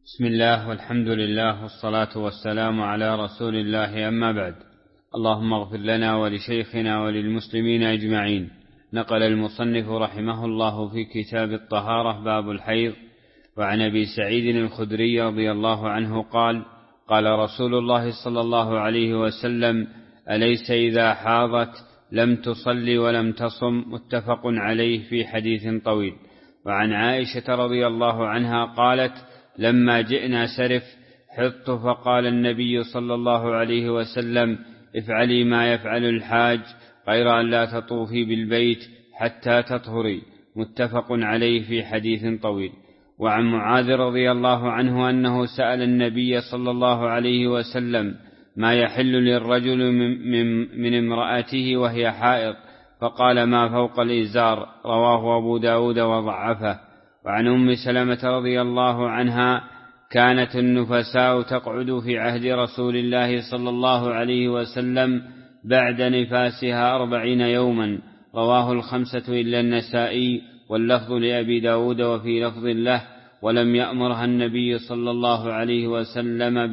بسم الله والحمد لله والصلاة والسلام على رسول الله، أما بعد. اللهم اغفر لنا ولشيخنا وللمسلمين أجمعين. نقل المصنف رحمه الله في كتاب الطهارة باب الحيض: وعن أبي سعيد الخدري رضي الله عنه قال: قال رسول الله صلى الله عليه وسلم: أليس إذا حاضت لم تصلي ولم تصم؟ متفق عليه في حديث طويل. وعن عائشة رضي الله عنها قالت: لما جئنا سرف حضت فقال النبي صلى الله عليه وسلم: افعلي ما يفعل الحاج غير أن لا تطوفي بالبيت حتى تطهري. متفق عليه في حديث طويل. وعن معاذ رضي الله عنه أنه سأل النبي صلى الله عليه وسلم ما يحل للرجل من امرأته وهي حائض، فقال: ما فوق الإزار. رواه أبو داود وضعفه. وعن أم سلمة رضي الله عنها: كانت النفساء تقعد في عهد رسول الله صلى الله عليه وسلم بعد نفاسها 40 يوما. رواه الخمسة إلا النسائي، واللفظ لأبي داود وفي لفظ له: ولم يأمرها النبي صلى الله عليه وسلم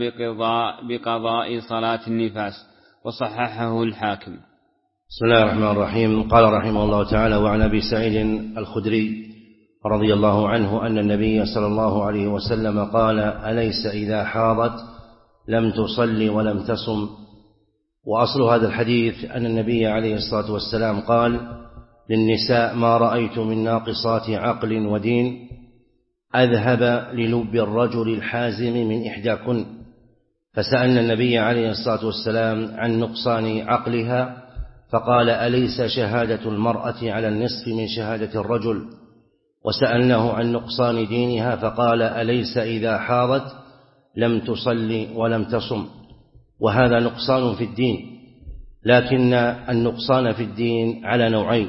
بقضاء صلاة النفاس. وصححه الحاكم. بسم الله الرحمن الرحيم. قال رحمه الله تعالى: وعن أبي سعيد الخدري رضي الله عنه أن النبي صلى الله عليه وسلم قال: أليس إذا حاضت لم تصلي ولم تصم؟ وأصل هذا الحديث أن النبي عليه الصلاة والسلام قال للنساء: ما رأيت من ناقصات عقل ودين أذهب للب الرجل الحازم من إحداكن. فسألنا النبي عليه الصلاة والسلام عن نقصان عقلها فقال: أليس شهادة المرأة على النصف من شهادة الرجل؟ وسألناه عن نقصان دينها فقال: أليس إذا حاضت لم تصلي ولم تصم؟ وهذا نقصان في الدين، لكن النقصان في الدين على نوعين: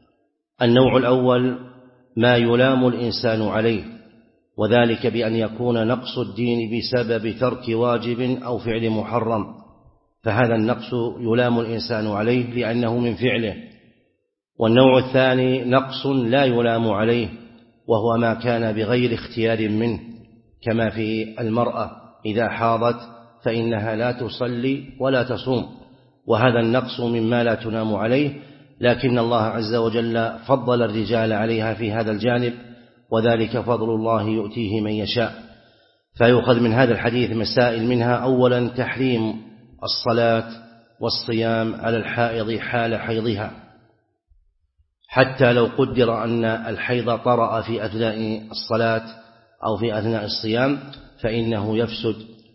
النوع الأول ما يلام الإنسان عليه، وذلك بأن يكون نقص الدين بسبب ترك واجب أو فعل محرم، فهذا النقص يلام الإنسان عليه لأنه من فعله. والنوع الثاني نقص لا يلام عليه، وهو ما كان بغير اختيار منه، كما في المرأة إذا حاضت فإنها لا تصلي ولا تصوم، وهذا النقص مما لا تلام عليه، لكن الله عز وجل فضل الرجال عليها في هذا الجانب، وذلك فضل الله يؤتيه من يشاء. فيؤخذ من هذا الحديث مسائل، منها أولا تحريم الصلاة والصيام على الحائض حال حيضها، حتى لو قدر أن الحيض طرأ في أثناء الصلاة أو في أثناء الصيام فإنه يفسد.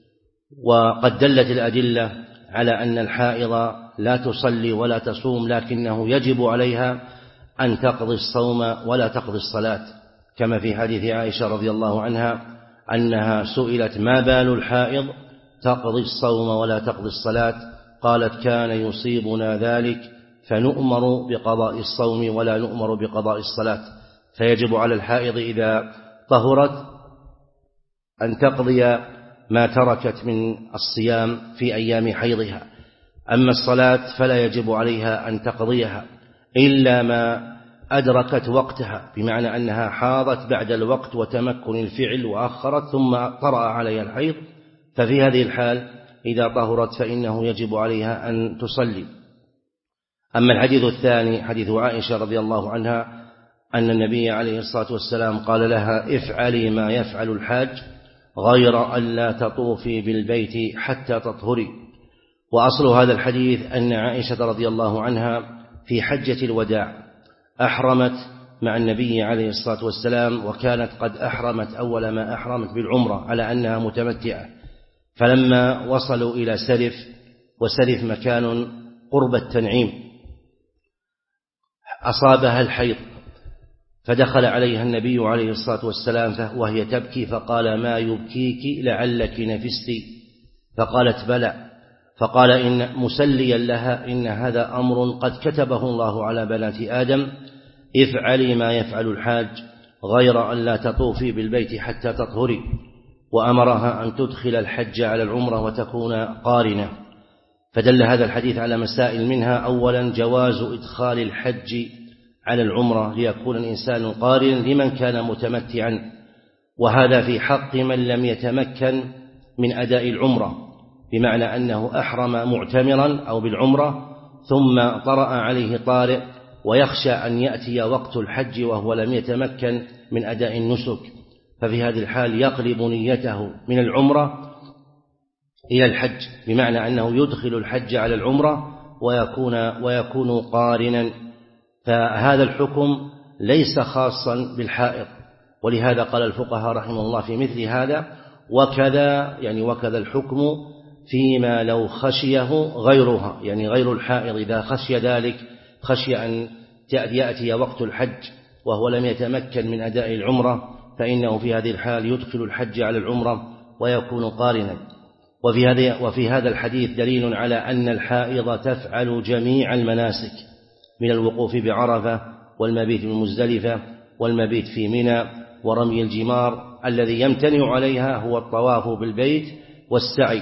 وقد دلت الأدلة على أن الحائض لا تصلي ولا تصوم، لكنه يجب عليها أن تقضي الصوم ولا تقضي الصلاة، كما في حديث عائشة رضي الله عنها أنها سئلت: ما بال الحائض تقضي الصوم ولا تقضي الصلاة؟ قالت: كان يصيبنا ذلك فنؤمر بقضاء الصوم ولا نؤمر بقضاء الصلاة. فيجب على الحائض إذا طهرت أن تقضي ما تركت من الصيام في أيام حيضها. أما الصلاة فلا يجب عليها أن تقضيها إلا ما أدركت وقتها، بمعنى أنها حاضت بعد الوقت وتمكن الفعل وأخرت ثم طرأ عليها الحيض، ففي هذه الحال إذا طهرت فإنه يجب عليها أن تصلي. أما الحديث الثاني حديث عائشة رضي الله عنها أن النبي عليه الصلاة والسلام قال لها: افعلي ما يفعل الحاج غير أن لا تطوفي بالبيت حتى تطهري. وأصل هذا الحديث أن عائشة رضي الله عنها في حجة الوداع أحرمت مع النبي عليه الصلاة والسلام، وكانت قد أحرمت أول ما أحرمت بالعمرة على أنها متمتعة، فلما وصلوا إلى سرف، وسرف مكان قرب التنعيم، أصابها الحيض، فدخل عليها النبي عليه الصلاة والسلام وهي تبكي، فقال: ما يبكيك؟ لعلك نفست؟ فقالت: بلى. فقال إن مسليا لها: إن هذا أمر قد كتبه الله على بنات آدم، افعلي ما يفعل الحاج غير أن لا تطوفي بالبيت حتى تطهري. وأمرها أن تدخل الحج على العمرة وتكون قارنة. فدل هذا الحديث على مسائل، منها أولا جواز إدخال الحج على العمرة ليكون الإنسان قارنا لمن كان متمتعا، وهذا في حق من لم يتمكن من أداء العمرة، بمعنى أنه أحرم معتمرا أو بالعمرة ثم طرأ عليه طارئ ويخشى أن يأتي وقت الحج وهو لم يتمكن من أداء النسك، ففي هذه الحال يقلب نيته من العمرة إلى الحج، بمعنى أنه يدخل الحج على العمرة ويكون قارنا. فهذا الحكم ليس خاصا بالحائض، ولهذا قال الفقهاء رحمه الله في مثل هذا وكذا الحكم فيما لو خشيه غيرها، يعني غير الحائض إذا خشي ذلك، خشي أن يأتي وقت الحج وهو لم يتمكن من أداء العمرة، فإنه في هذه الحال يدخل الحج على العمرة ويكون قارنا. وفي هذا الحديث دليل على أن الحائض تفعل جميع المناسك من الوقوف بعرفة والمبيت بمزدلفة والمبيت في منى ورمي الجمار، الذي يمتنع عليها هو الطواف بالبيت والسعي.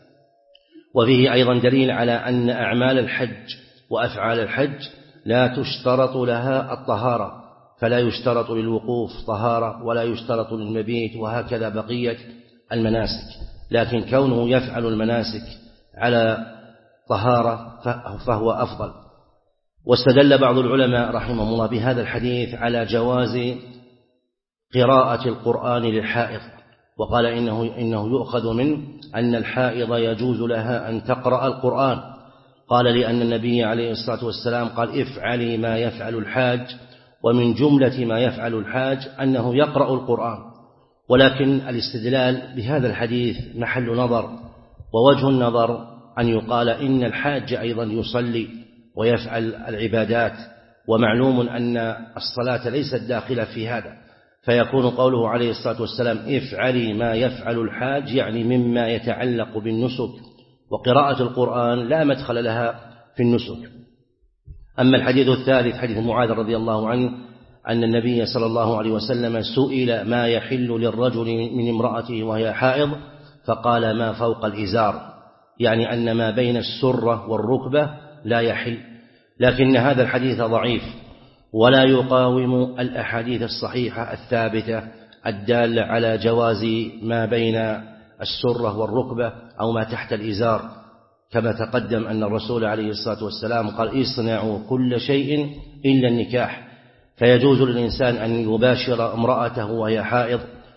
وفيه أيضا دليل على أن أعمال الحج وأفعال الحج لا تشترط لها الطهارة، فلا يشترط للوقوف طهارة ولا يشترط للمبيت، وهكذا بقية المناسك، لكن كونه يفعل المناسك على طهارة فهو أفضل. واستدل بعض العلماء رحمهم الله بهذا الحديث على جواز قراءة القرآن للحائض، وقال إنه يؤخذ منه أن الحائض يجوز لها أن تقرأ القرآن، قال لأن النبي عليه الصلاة والسلام قال افعلي ما يفعل الحاج، ومن جملة ما يفعل الحاج أنه يقرأ القرآن. ولكن الاستدلال بهذا الحديث محل نظر، ووجه النظر أن يقال إن الحاج أيضا يصلي ويفعل العبادات، ومعلوم أن الصلاة ليست داخلة في هذا، فيكون قوله عليه الصلاة والسلام افعلي ما يفعل الحاج يعني مما يتعلق بالنسك، وقراءة القرآن لا مدخل لها في النسك. أما الحديث الثالث حديث معاذ رضي الله عنه أن النبي صلى الله عليه وسلم سئل ما يحل للرجل من امرأته وهي حائض، فقال ما فوق الإزار، يعني أن ما بين السرة والركبة لا يحل. لكن هذا الحديث ضعيف ولا يقاوم الأحاديث الصحيحة الثابتة الدالة على جواز ما بين السرة والركبة أو ما تحت الإزار، كما تقدم أن الرسول عليه الصلاة والسلام قال اصنعوا كل شيء إلا النكاح، فيجوز للإنسان أن يباشر امرأته وهي حائض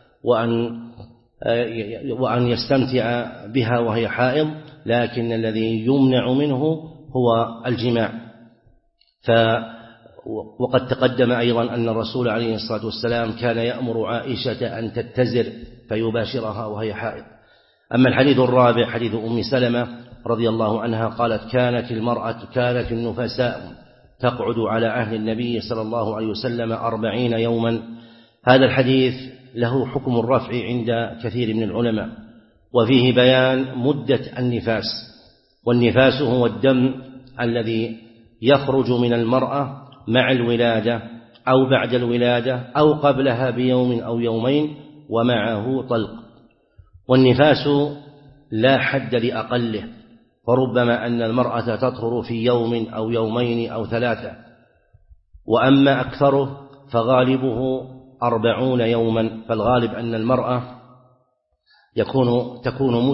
وأن يستمتع بها وهي حائض، لكن الذي يمنع منه هو الجماع. وقد تقدم أيضا أن الرسول عليه الصلاة والسلام كان يأمر عائشة أن تتزر فيباشرها وهي حائض. أما الحديث الرابع حديث أم سلمة رضي الله عنها قالت كانت النفساء تقعد على عهد النبي صلى الله عليه وسلم 40 يوما. هذا الحديث له حكم الرفع عند كثير من العلماء، وفيه بيان مدة النفاس، والنفاس هو الدم الذي يخرج من المرأة مع الولادة أو بعد الولادة أو قبلها بيوم أو يومين ومعه طلق. والنفاس لا حد لأقله، فربما أن المرأة تطهر في يوم أو يومين أو 3، وأما أكثره فغالبه 40 يوما، فالغالب أن المرأة تكون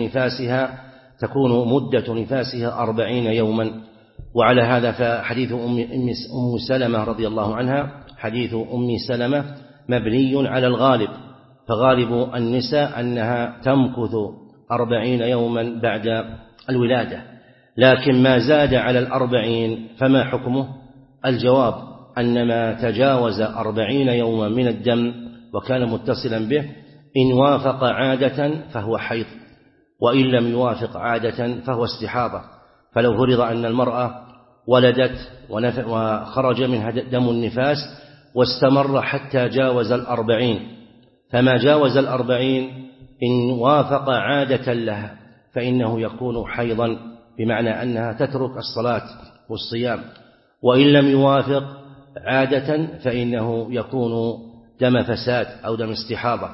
مدة نفاسها 40 يوما. وعلى هذا فحديث أم سلمة رضي الله عنها حديث أم سلمة مبني على الغالب، فغالب النساء أنها تمكث 40 يوما بعد الولادة، لكن ما زاد على 40 فما حكمه؟ الجواب أن ما تجاوز 40 يوما من الدم وكان متصلا به إن وافق عادة فهو حيض، وإن لم يوافق عادة فهو استحاضة. فلو فرض أن المرأة ولدت وخرج منها دم النفاس واستمر حتى جاوز 40، فما جاوز 40 إن وافق عادة لها فإنه يكون حيضا، بمعنى أنها تترك الصلاة والصيام، وإن لم يوافق عادة فإنه يكون دم فساد أو دم استحاضة.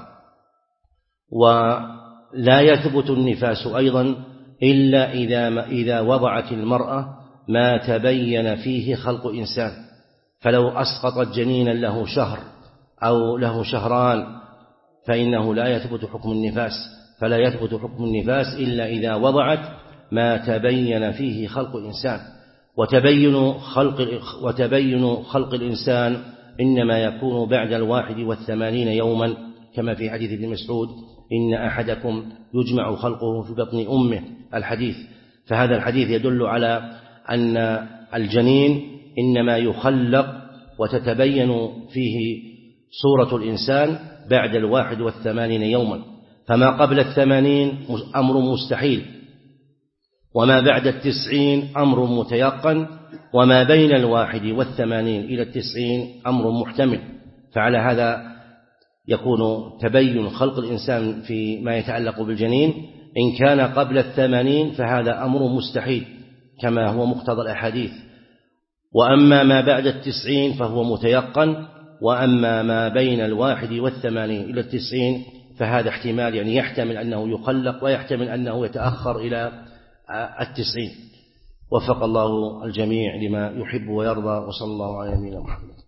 ولا يثبت النفاس أيضا إلا إذا وضعت المرأة ما تبين فيه خلق إنسان، فلو أسقطت جنينا له شهر أو له شهران فإنه لا يثبت حكم النفاس، فلا يثبت حكم النفاس إلا إذا وضعت ما تبين فيه خلق الإنسان. وتبين خلق الإنسان إنما يكون بعد 81 يوما، كما في حديث ابن مسعود: إن أحدكم يجمع خلقه في بطن أمه، الحديث. فهذا الحديث يدل على أن الجنين إنما يخلق وتتبين فيه صورة الإنسان بعد 81 يوما، فما قبل 80 أمر مستحيل، وما بعد 90 أمر متيقن، وما بين 81 إلى 90 أمر محتمل. فعلى هذا يكون تبين خلق الإنسان فيما يتعلق بالجنين إن كان قبل 80 فهذا أمر مستحيل كما هو مقتضى الأحاديث، وأما ما بعد 90 فهو متيقن، وأما ما بين 81 إلى 90 فهذا احتمال، يعني يحتمل أنه يخلق ويحتمل أنه يتأخر إلى 90. وفق الله الجميع لما يحب ويرضى، وصلى الله على نبينا محمد.